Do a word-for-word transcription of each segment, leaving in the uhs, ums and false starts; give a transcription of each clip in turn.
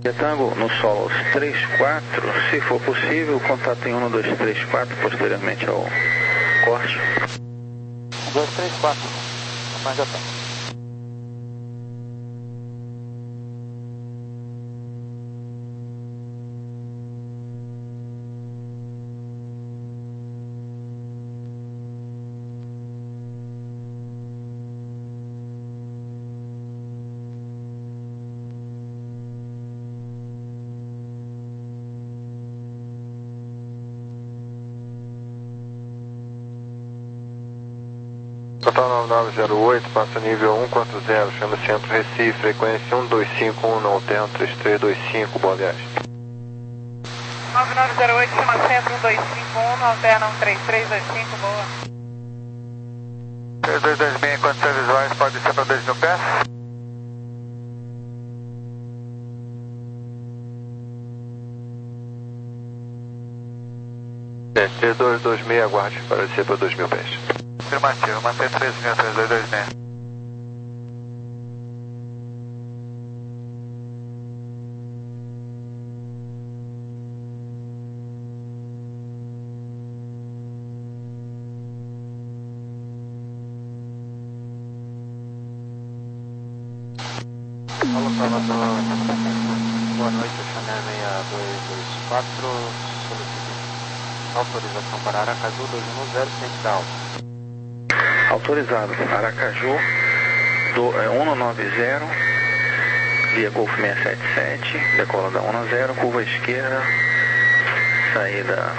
Tango no solo três quatro, se for possível, contato em um dois três quatro posteriormente ao corte. dois três quatro, Papai já tá. Total nove nove zero oito, passa nível um quatro zero, chama centro Recife, frequência um dois cinco um, não alterno, três três dois cinco, boa viagem. nove nove zero oito, chama centro um dois cinco um, não alterna um três três dois cinco, boa. três dois dois seis, condições visuais, pode ser para dois mil pés. três dois dois seis, aguarde para descer para dois mil pés. Afirmativo, mantém três mil, três dois dois seis. Alô, Salvador. Boa noite, eu chamei seis dois dois quatro, solicito autorização para Aracaju dois um zero, ciente da alta. Autorizado, Aracaju do, é, um nove zero, via Golf seiscentos e setenta e sete, decola da um zero, curva esquerda, saída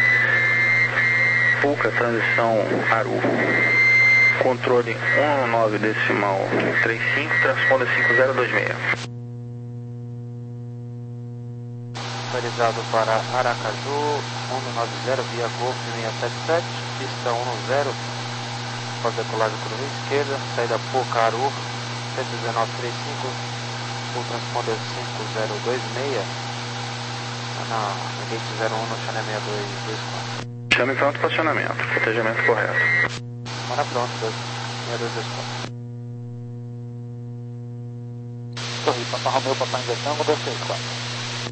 Puca, transição Aru. Controle um nove decimal trinta e cinco, transponder cinco zero dois seis. Autorizado para Aracaju um nove zero, via Golf seiscentos e setenta e sete, pista um zero. Após decolagem curva esquerda, saída Puca, Aru, cento e dezenove trinta e cinco, full transponder cinco zero dois seis, na gate zero um no channel seis dois dois quatro. Chame pronto para acionamento, protegimento correto. Manda pronto, seis dois dois quatro. Torre, Papa Romeu, Papai Tango, dois três quatro.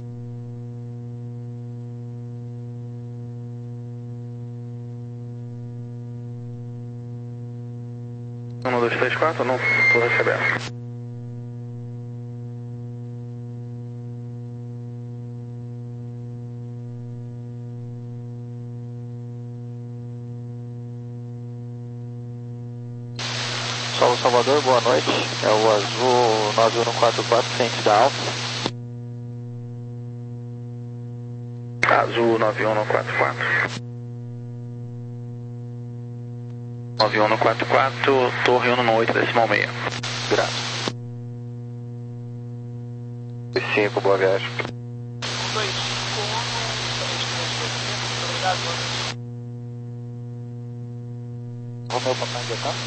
um dois três quatro, não estou recebendo. Solo Salvador, boa noite. É o Azul nove um quatro quatro, ciente da alta. Azul nove um quatro quatro. nove um quatro quatro, torre um oito decimal seis. Graças. dois cinco, boa viagem. um dois cinco um, três três dois cinco, muito obrigado, boa noite. Romeu, Papai Tango.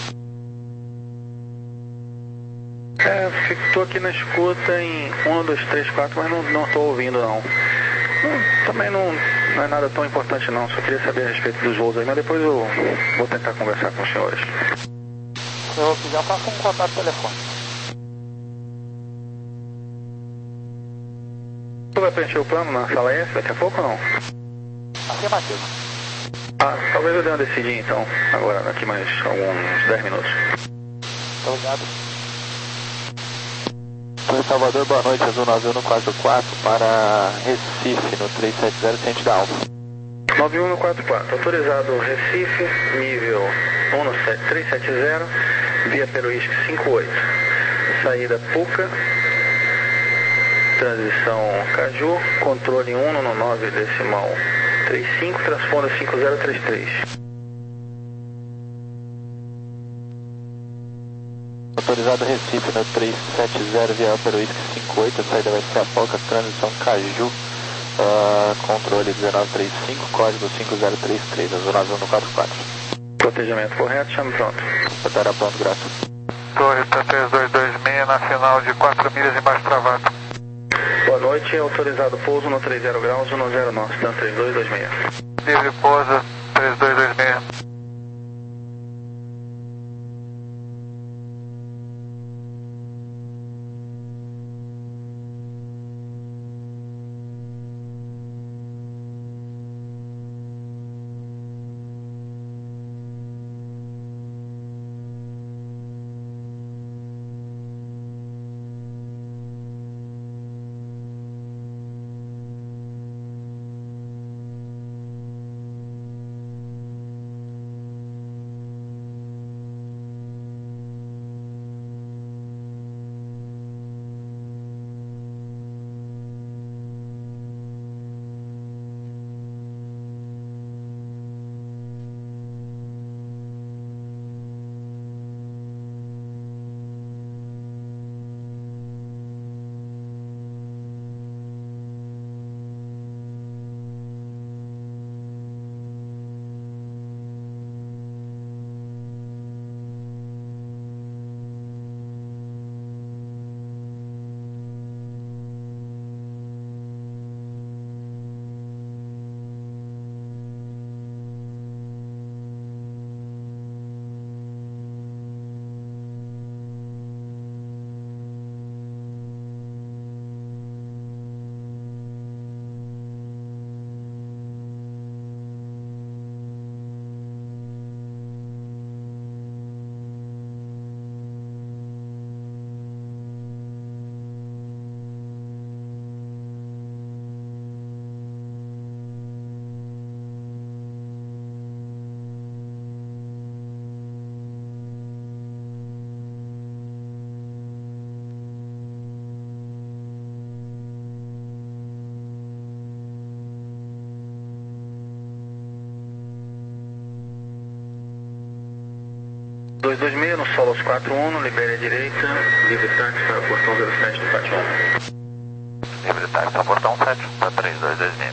É, estou aqui na escuta em um dois três quatro, mas não estou ouvindo não. não também não, não é nada tão importante não, só queria saber a respeito dos voos aí, mas depois eu vou tentar conversar com os senhores. Se eu quiser, faça um contato telefônico. Tu vai preencher o plano na sala S daqui a pouco ou não? Afirmativo. Ah, talvez eu dê uma decidinha então, agora, daqui mais alguns dez minutos. Obrigado. Oi, Salvador, boa noite, Azul nove um quatro quatro para Recife, no três sete zero, ciente da alta. nove um quatro quatro, autorizado Recife, nível um três sete zero, via Peruísque cinquenta e oito, saída Puca, transição Caju, controle um nove decimal trinta e cinco, transponder cinco zero três três. Autorizado Recife no três sete zero, via Peruísque cinquenta e oito, saída vai ser a Poca, transição Caju, uh, controle um nove três cinco, código cinco zero três três, Azul nove um quatro quatro. Protegimento correto, chame pronto. Estará pronto, graças. Torre T três dois dois seis na final de quatro milhas embaixo travado. Boa noite, autorizado pouso no trinta graus, um zero nosso, tanto três dois dois seis. Livre pousa, três dois dois seis. dois dois seis no Solos quatro um, libere a direita, livre táxi para o portão zero sete do pátio um. Livre táxi para o portão sete, para três dois dois seis.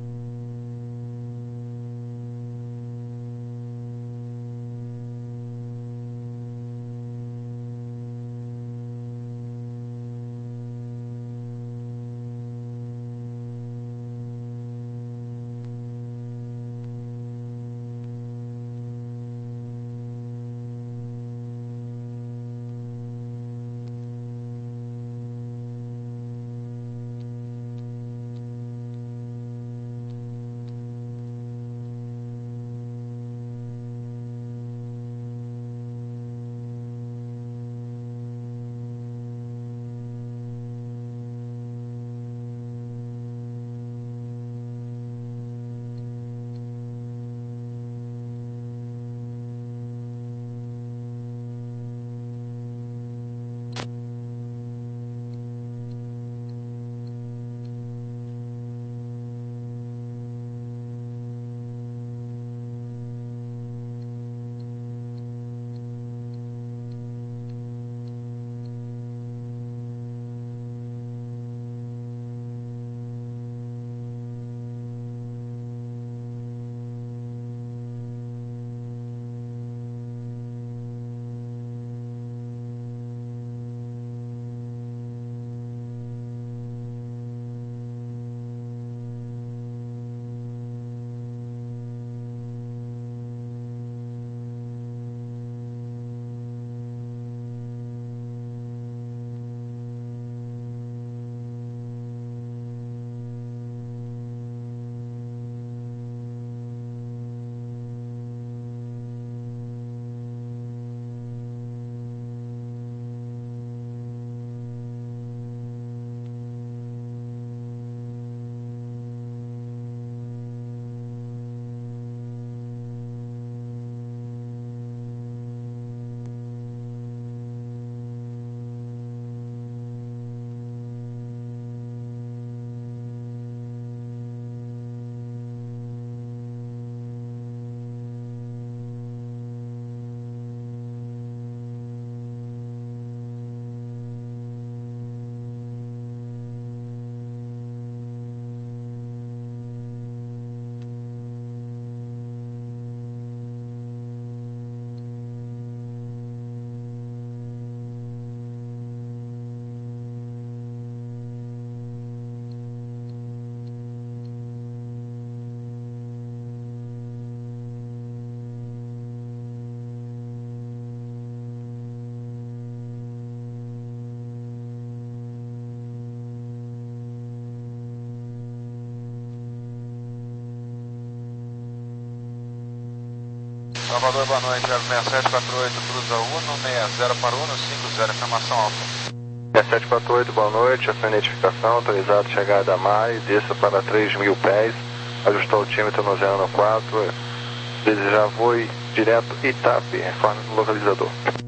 Salvador, boa noite, zero seis sete quatro oito, cruza Uno, seis zero para Uno, cinco zero, informação alta. seis sete quatro oito, boa noite, a sua identificação, autorizado chegada a Mari, desça para três mil pés, ajustou o tímetro no zero quatro, desejar voe direto Itap, informe do localizador.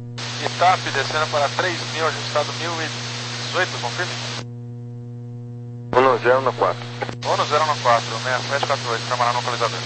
Itap, descendo para três mil, ajustado mil e dezoito, confirme? Uno zero quatro. Uno zero quatro, seis sete quatro oito, camarada no localizador.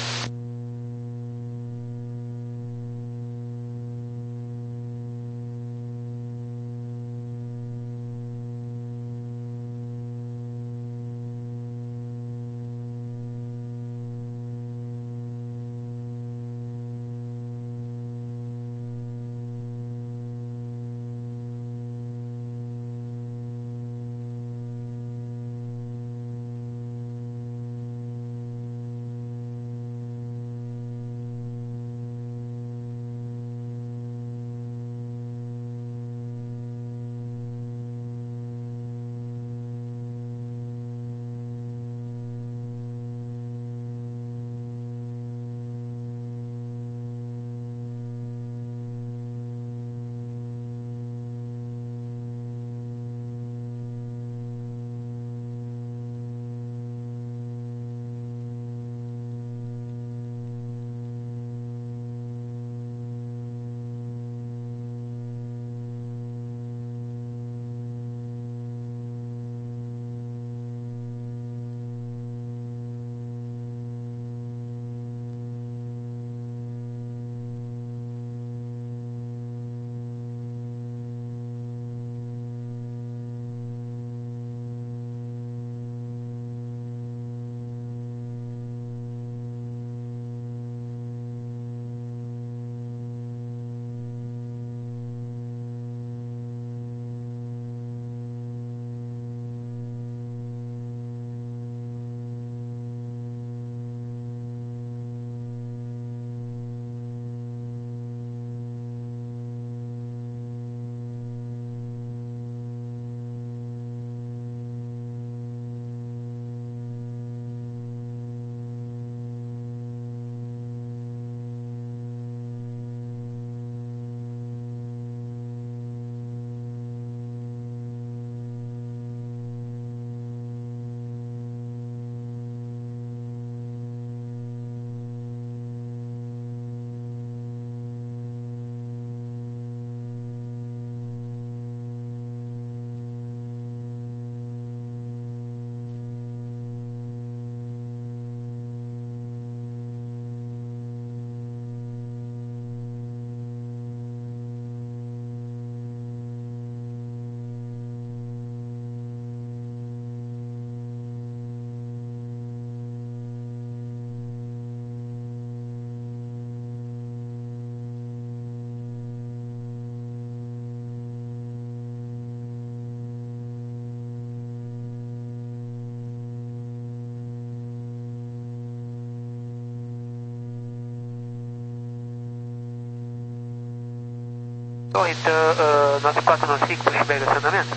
Torreta, uh, nove quatro nove cinco, pushback acionamento.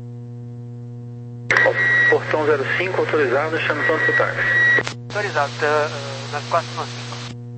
Portão zero cinco, autorizado, chame ponto pro táxi. Autorizado, uh, nove quatro nove cinco.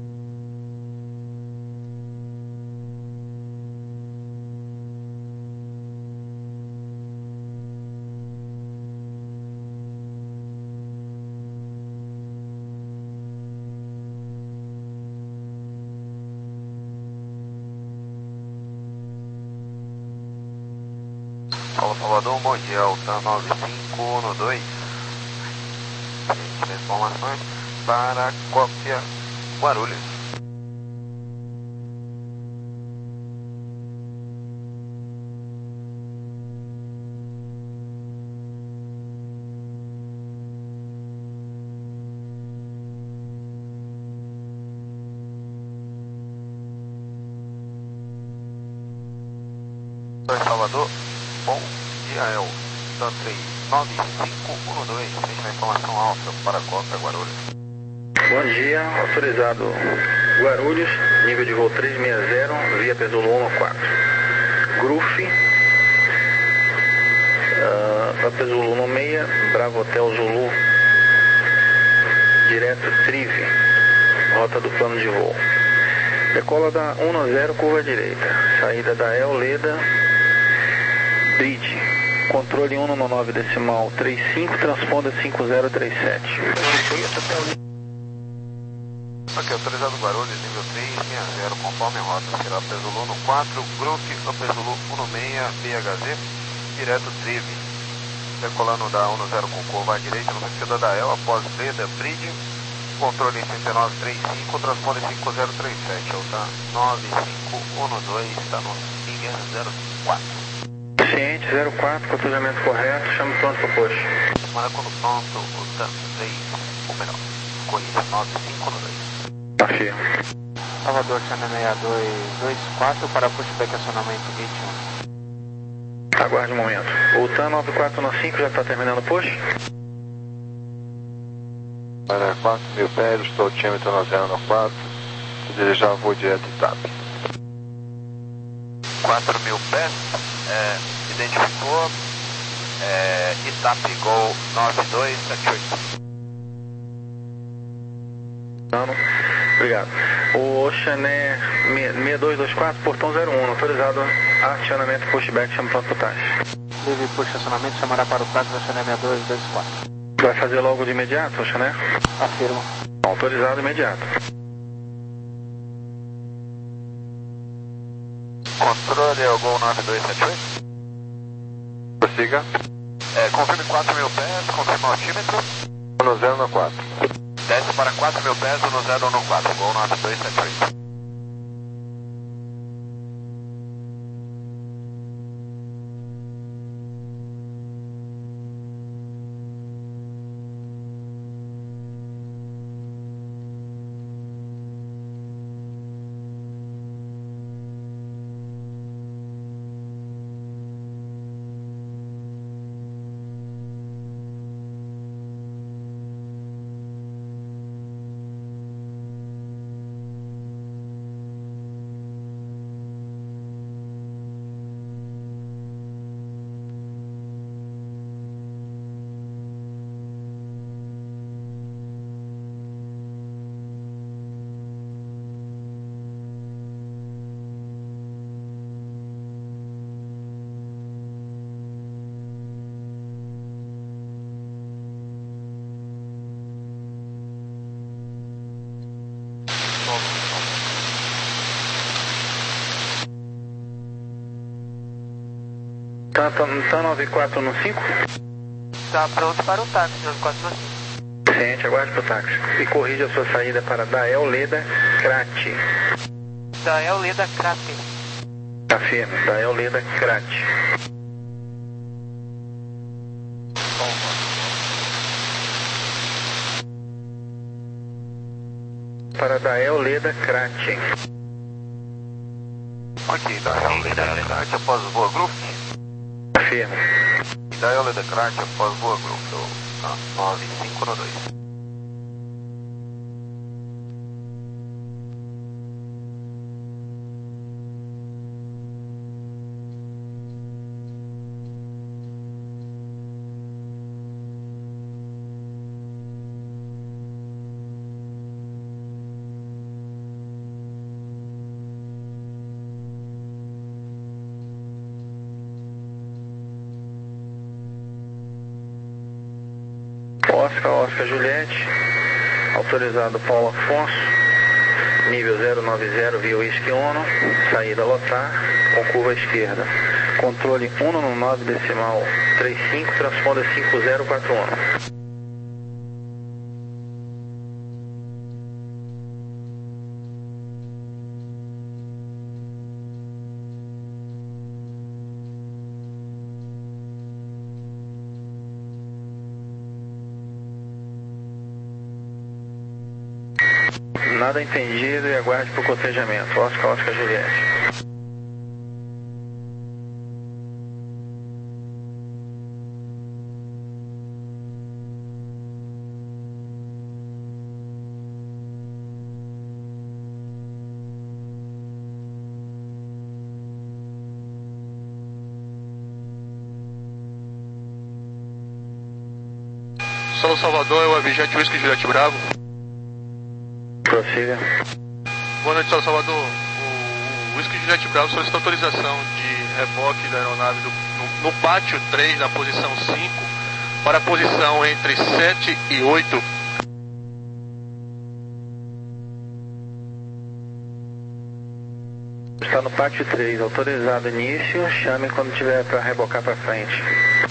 Paulo Salvador, bom dia, Alta nove cinco um dois. Seguinte informações para a cópia Guarulhos. Salvador, bom dia, é o três nove cinco um dois, deixa a informação alta para a Copa Guarulhos. Bom dia, autorizado Guarulhos, nível de voo trezentos e sessenta, via Pesulo um quatro. Gruf, uh, Pesulo um seis, Bravo Hotel Zulu, direto Trive, rota do plano de voo. Decola da um zero, curva direita, saída da El Leda, Bridge, controle um nove decimal trinta e cinco, transponda cinco zero três sete. Aqui, autorizado Guarulhos, nível trezentos e sessenta, conforme a rota, será Pesulo um quatro, Gruf, Pesulo um seis, B H Z, direto Trive. Decolando da um zero com curva à direita, no sentido da El, após Leda, Bridge, controle trinta e nove trinta e cinco, transponde cinco zero três sete, alta nove cinco um dois, está no Singer zero quatro. Ciente, zero quatro, controlamento correto, chame pronto para posto. Semana quando pronto, o TAM três, ou melhor, corrida nove cinco um dois. Afirmo. Salvador, Channel seis dois dois quatro para pushback acionamento gate um. Aguarde um momento. O TAM nove quatro nove cinco já está terminando o push? Para quatro mil pés, estou tímetro no zero quatro, se desejar vou direto em TAP. quatro mil pés, é, identificou, é, Itap Gol nove dois sete oito. Obrigado. O Oceané seis dois dois quatro, portão zero um, autorizado acionamento pushback, chama pronto pro táxi. Livre push acionamento, chamará para o táxi Oceané seis dois dois quatro. Vai fazer logo de imediato, Oceané? Afirmo. Autorizado imediato. Controle é o Gol nove dois sete oito. Prossiga. É, confirme quatro mil pés, confirma o altímetro. um zero quatro. Desce para quatro mil pés, um zero quatro, Gol nove dois sete oito. Tá, tá, tá nove quatro nove cinco? Está pronto para o táxi, nove quatro nove cinco. Ciente, aguarde pro táxi. E corrija a sua saída para Dael Leda Crate. Dael Leda Crate. Afirmo, Dael Leda Crate. Para Dael Leda Crate. Ok, Dael Leda Crate após voa Gruf. Afirmo. Dael Leda Crate após voa Gruf, nove cinco um dois. Oscar, Oscar Juliette, autorizado Paulo Afonso, nível zero nove zero, via Whisky Uno, saída lotar, com curva esquerda. Controle um no nove decimal trinta e cinco, transponder cinco zero quatro um. Nada entendido e aguarde por cotejamento. Oscar, Oscar Juliette. Solo Salvador, é o Abject Whisky Juliette Bravo. Prossiga. Boa noite, Solo Salvador. O Whisky Juliette Bravo solicita autorização de reboque da aeronave do, no, no pátio três, na posição cinco, para a posição entre sete e oito. Está no pátio três, autorizado início, chame quando tiver para rebocar para frente.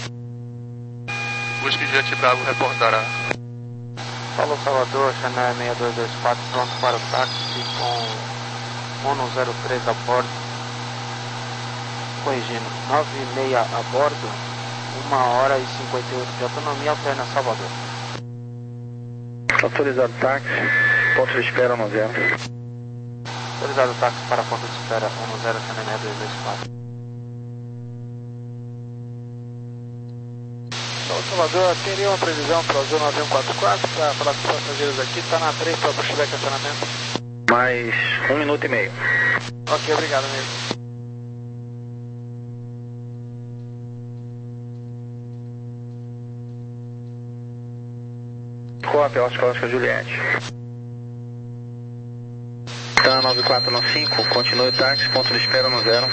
O Whisky Juliette Bravo reportará. Paulo Salvador, Chanel seis dois dois quatro, pronto para o táxi com um zero três a bordo. Corrigindo, nove e meia a bordo, uma hora e cinquenta e oito de autonomia, alterna Salvador. Autorizado táxi, ponto de espera um zero. Autorizado táxi para ponto de espera um zero, Chanel seis dois dois quatro. Salvador, teria uma previsão para o Azul nove um quatro quatro para falar com os passageiros aqui, está na três para o pushback acionamento. Mais um minuto e meio. Ok, obrigado mesmo. Cópia, Oscar, Oscar Juliette. Tá nove quatro nove cinco, continue o táxi, ponto de espera no zero.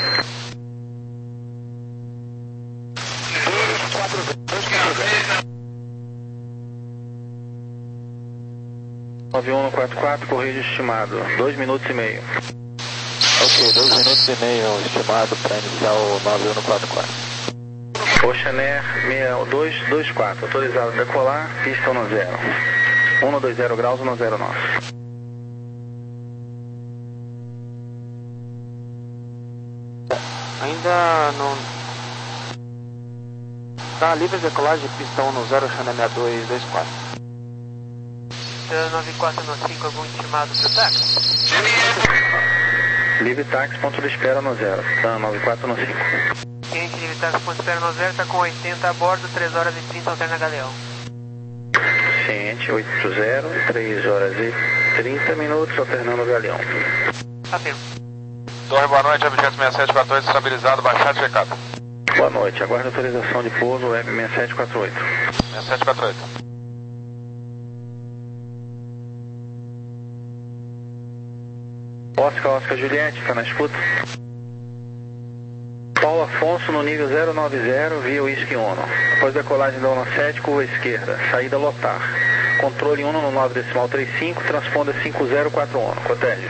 nove um quatro quatro, correio estimado, dois minutos e meio. Ok, dois minutos e meio estimado para iniciar o nove um quatro quatro. Oceaner seis dois dois quatro, autorizado a decolar, pista um zero. um dois zero graus, um zero nove. Ainda não... Está livre de decolagem, pista um zero, Chanel seis dois dois quatro. nove quatro nove cinco, algum intimado para o táxi? Livre táxi, ponto de espera no zero. Tá nove quatro nove cinco. Cliente livre táxi, ponto de espera no zero, está com oitenta a bordo, três horas e trinta, alterna Galeão. Ciente, oito zero, três horas e trinta minutos, alternando o Galeão. Afirmo. Torre, boa noite, Abject seis sete quatro oito, estabilizado, baixado, checado. Boa noite, aguarde autorização de pouso, Web seis sete quatro oito. seis sete quatro oito. Oscar, Oscar Juliette, está na escuta. Paulo Afonso no nível zero nove zero, via Whisky Uno. Após decolagem da ONU sete, curva esquerda, saída lotar. Controle um no nove decimal trinta e cinco, transponder cinco zero quatro um. Cotege.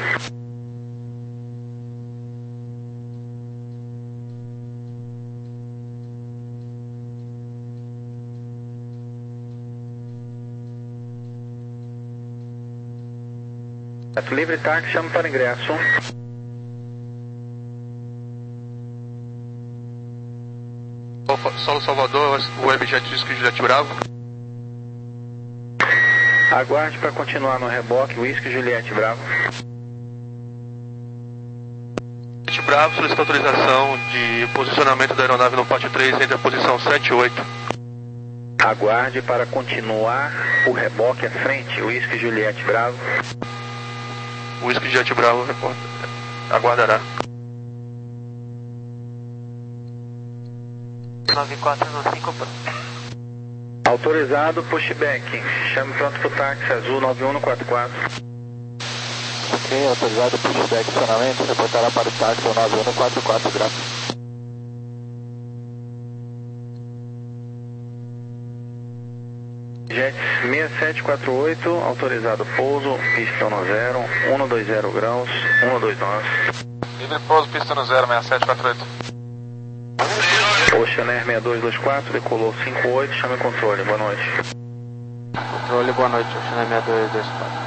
Livre táxi, chama para ingresso. Solo Salvador, o Abject Whisky Juliette Bravo. Aguarde para continuar no reboque, Whisky Juliette Bravo. Juliette Bravo solicita autorização de posicionamento da aeronave no pátio três entre a posição sete e oito. Aguarde para continuar o reboque à frente, Whisky Juliette Bravo. O Whisky Juliette Bravo reporta. Aguardará. nove quatro nove cinco, pronto. Autorizado pushback. Chame pronto para o táxi azul nove um quatro quatro. Ok, autorizado pushback acionamento, reportará para o táxi nove um quatro quatro, graças. Jet seis sete quatro oito, autorizado pouso, pista no zero, um dois zero graus, um dois nove. Livre pouso, pista no zero, seis sete quatro oito. Oceanair seis dois dois quatro, decolou cinco oito, chame o controle, boa noite. Controle, boa noite, Oceanair seis dois dois quatro.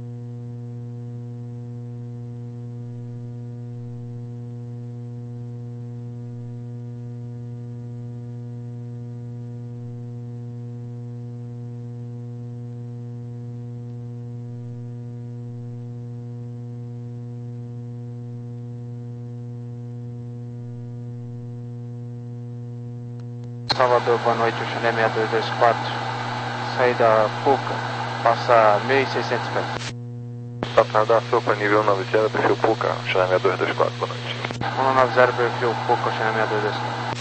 Salvador, boa noite, Oceanair seis dois dois quatro, saída Puca, passa mil e seiscentos metros. Patrão da sopa nível noventa, perfil Puca, Oceanair seis dois dois quatro, boa noite. um nove zero, perfil Puca, Oceanair seis dois dois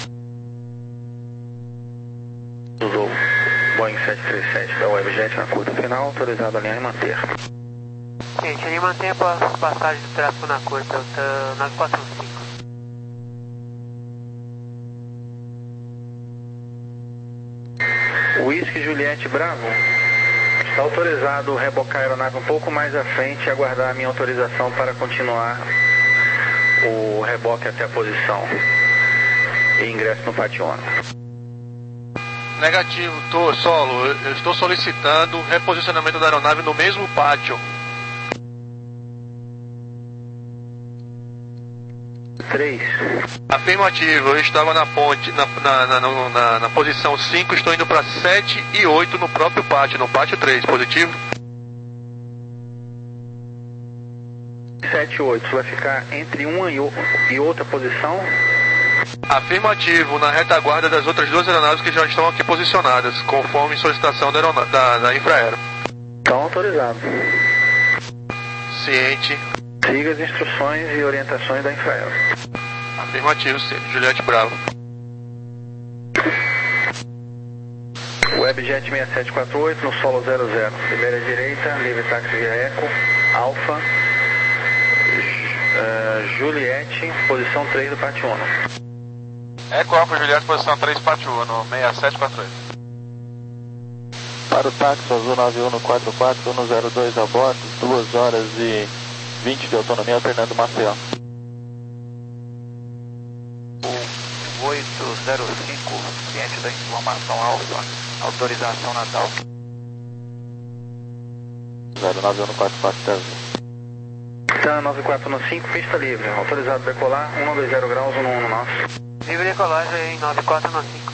quatro. Usou Boeing sete três sete da Webjet na curta final, autorizado a alinhar e manter. Gente, ele mantém a passagem do tráfego na curta, nove quatro cinco. Whisky Juliette Bravo, está autorizado rebocar a aeronave um pouco mais à frente e aguardar a minha autorização para continuar o reboque até a posição e ingresso no Pationa. Negativo, tô, solo, eu estou solicitando reposicionamento da aeronave no mesmo pátio. três. Afirmativo, eu estava na ponte, na, na, na, na, na posição cinco, estou indo para sete e oito no próprio pátio, no pátio três, positivo? sete e oito, vai ficar entre uma e outra posição? Afirmativo, na retaguarda das outras duas aeronaves que já estão aqui posicionadas, conforme solicitação da, da, da Infraero. Estão autorizados. Ciente. Siga as instruções e orientações da Infraero. Afirmativo, Juliette Bravo. Webjet seis sete quatro oito no solo zero zero. Libere à direita, livre táxi via Eco, Alfa, uh, Juliette, posição três do Pátio Uno. Eco Alfa Juliette, posição três, Pátio Uno, seis sete quatro oito. Para o táxi Azul nove um quatro quatro, um zero dois a bordo, duas horas e vinte de autonomia, Fernando Maceió. O oito zero cinco, ciente da informação alfa, autorização Natal. zero nove um quatro quatro, Azul. Tan nove quatro um cinco, pista livre, autorizado a decolar, um dois zero graus, um um nove. Livre decolagem em nove quatro um cinco.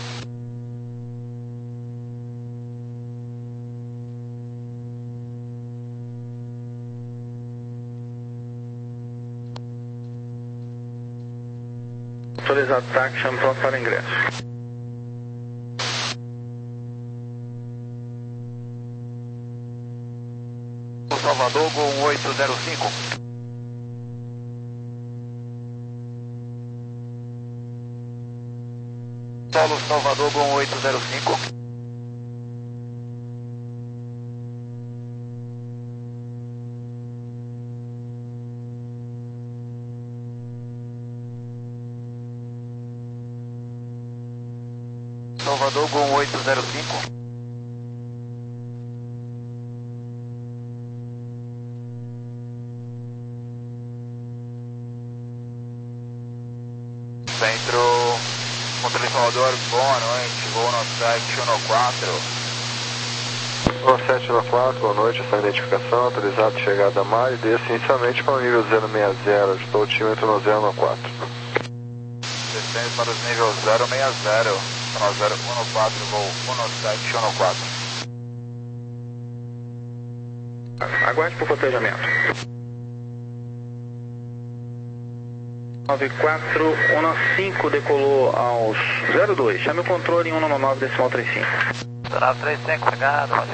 Autorizado táxi, chame pronto para ingresso. Salvador, Gol oito zero cinco. Solo Salvador, Gol oito zero cinco. Salvador, Gol oito zero cinco. Centro, controle Salvador, boa noite, voo no sete um quatro. Voo sete um quatro, boa noite, essa identificação, autorizado chegada a mar e desce inicialmente para o nível zero seis zero, estou tímetro no zero quatro. Descendo para os níveis zero seis zero, no zero um quatro, voo um sete um quatro. Aguarde por cotejamento. nove quatro um cinco decolou aos zero dois. Chame o controle em um nove decimal trinta e cinco. Sonave três cinco, chegado, valeu.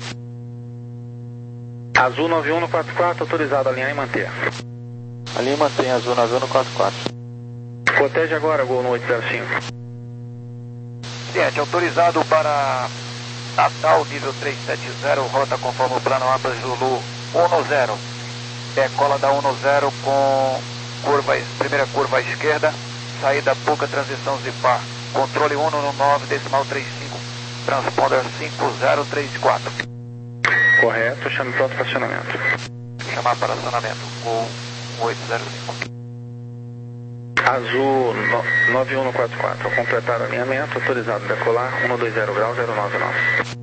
Azul nove um quatro quatro, autorizado a alinhar e manter. Ali mantém Azul nove um quatro quatro. Coteje agora, Gol no oito zero cinco. Ciente, autorizado para Natal, nível três sete zero, rota conforme o plano Abra Zulu um zero. Decola da um zero com curva, primeira curva à esquerda, saída pouca transição Zipar. Controle um no nove decimal trinta e cinco. transponder cinco zero três quatro. Correto, chame para o estacionamento. Chamar para acionamento, voo um oito zero cinco. Azul nove um quatro quatro, ao completar o alinhamento, autorizado a decolar, cento e vinte graus zero nove nove.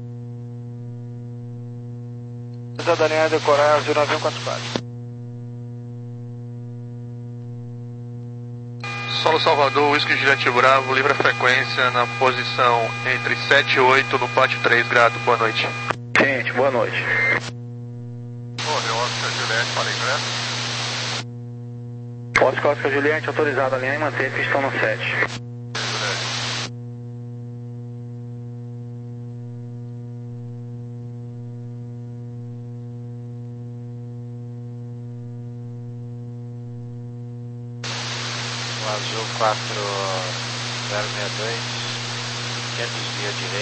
Autorizado a linha decolar, Azul nove um quatro quatro. Solo Salvador, Whisky Juliette Bravo, livre a frequência na posição entre sete e oito no pátio três, grato, boa noite. Gente, boa noite. Correu Oscar Juliette para ingresso. Oscar Oscar Juliette, autorizado a alinhar e manter pistão no sete. O Azul quatro zero seis dois, quer desvio direito.